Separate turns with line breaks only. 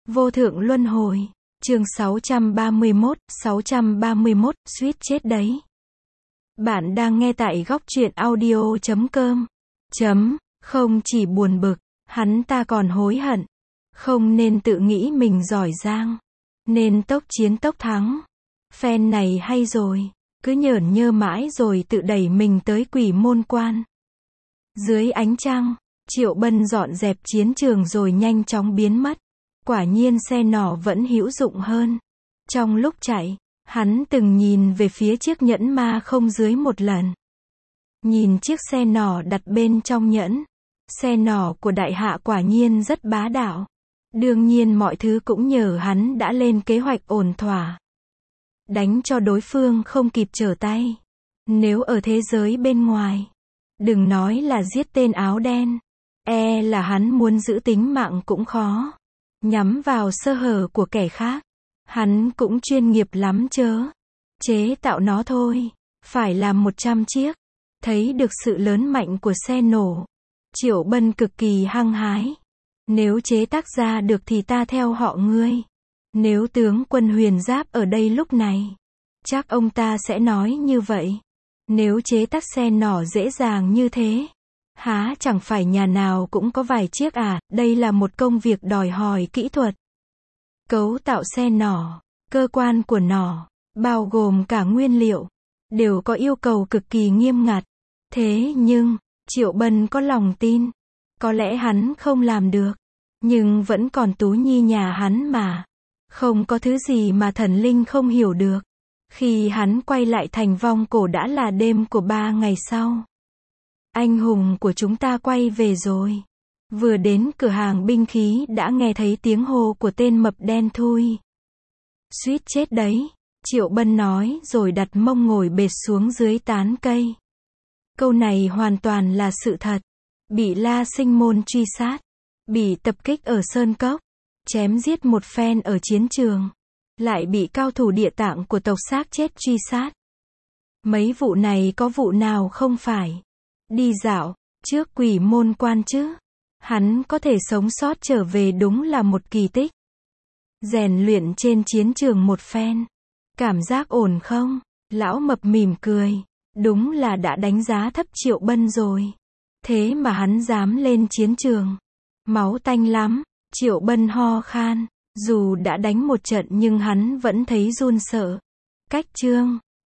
Vô thượng luân hồi. Chương 631, suýt chết đấy. Bạn đang nghe tại góc truyện audio.com. Không chỉ buồn bực, hắn ta còn hối hận. Không nên tự nghĩ mình giỏi giang. Nên tốc chiến tốc thắng. Phen này hay rồi. Cứ nhởn nhơ mãi rồi tự đẩy mình tới Quỷ Môn Quan. Dưới ánh trăng, Triệu Bân dọn dẹp chiến trường rồi nhanh chóng biến mất. Quả nhiên xe nỏ vẫn hữu dụng hơn. Trong lúc chạy, hắn từng nhìn về phía chiếc nhẫn ma không dưới một lần. Nhìn chiếc xe nỏ đặt bên trong nhẫn. Xe nỏ của đại hạ quả nhiên rất bá đạo. Đương nhiên mọi thứ cũng nhờ hắn đã lên kế hoạch ổn thỏa. Đánh cho đối phương không kịp trở tay. Nếu ở thế giới bên ngoài, đừng nói là giết tên áo đen, là hắn muốn giữ tính mạng cũng khó. Nhắm vào sơ hở của kẻ khác, hắn cũng chuyên nghiệp lắm chớ. Chế tạo nó thôi, phải làm 100 chiếc. Thấy được sự lớn mạnh của xe nổ, Triệu Bân cực kỳ hăng hái. Nếu chế tác ra được thì ta theo họ ngươi. Nếu tướng quân Huyền Giáp ở đây lúc này, chắc ông ta sẽ nói như vậy. Nếu chế tác xe nỏ dễ dàng như thế, há chẳng phải nhà nào cũng có vài chiếc à. Đây là một công việc đòi hỏi kỹ thuật. Cấu tạo xe nỏ, cơ quan của nỏ, bao gồm cả nguyên liệu, đều có yêu cầu cực kỳ nghiêm ngặt. Thế nhưng, Triệu Bân có lòng tin. Có lẽ hắn không làm được, nhưng vẫn còn Tú Nhi nhà hắn mà. Không có thứ gì mà thần linh không hiểu được. Khi hắn quay lại thành Vong Cổ đã là đêm của 3 ngày sau. Anh hùng của chúng ta quay về rồi. Vừa đến cửa hàng binh khí đã nghe thấy tiếng hô của tên mập đen thui. Suýt chết đấy, Triệu Bân nói rồi đặt mông ngồi bệt xuống dưới tán cây. Câu này hoàn toàn là sự thật. Bị La Sinh Môn truy sát, bị tập kích ở Sơn Cốc, chém giết một phen ở chiến trường, lại bị cao thủ địa tạng của tộc xác chết truy sát. Mấy vụ này có vụ nào không phải đi dạo trước Quỷ Môn Quan chứ? Hắn có thể sống sót trở về đúng là một kỳ tích. Rèn luyện trên chiến trường một phen, cảm giác ổn không? Lão mập mỉm cười, đúng là đã đánh giá thấp Triệu Bân rồi. Thế mà hắn dám lên chiến trường. Máu tanh lắm. Triệu Bân ho khan. Dù đã đánh một trận nhưng hắn vẫn thấy run sợ. Cách chương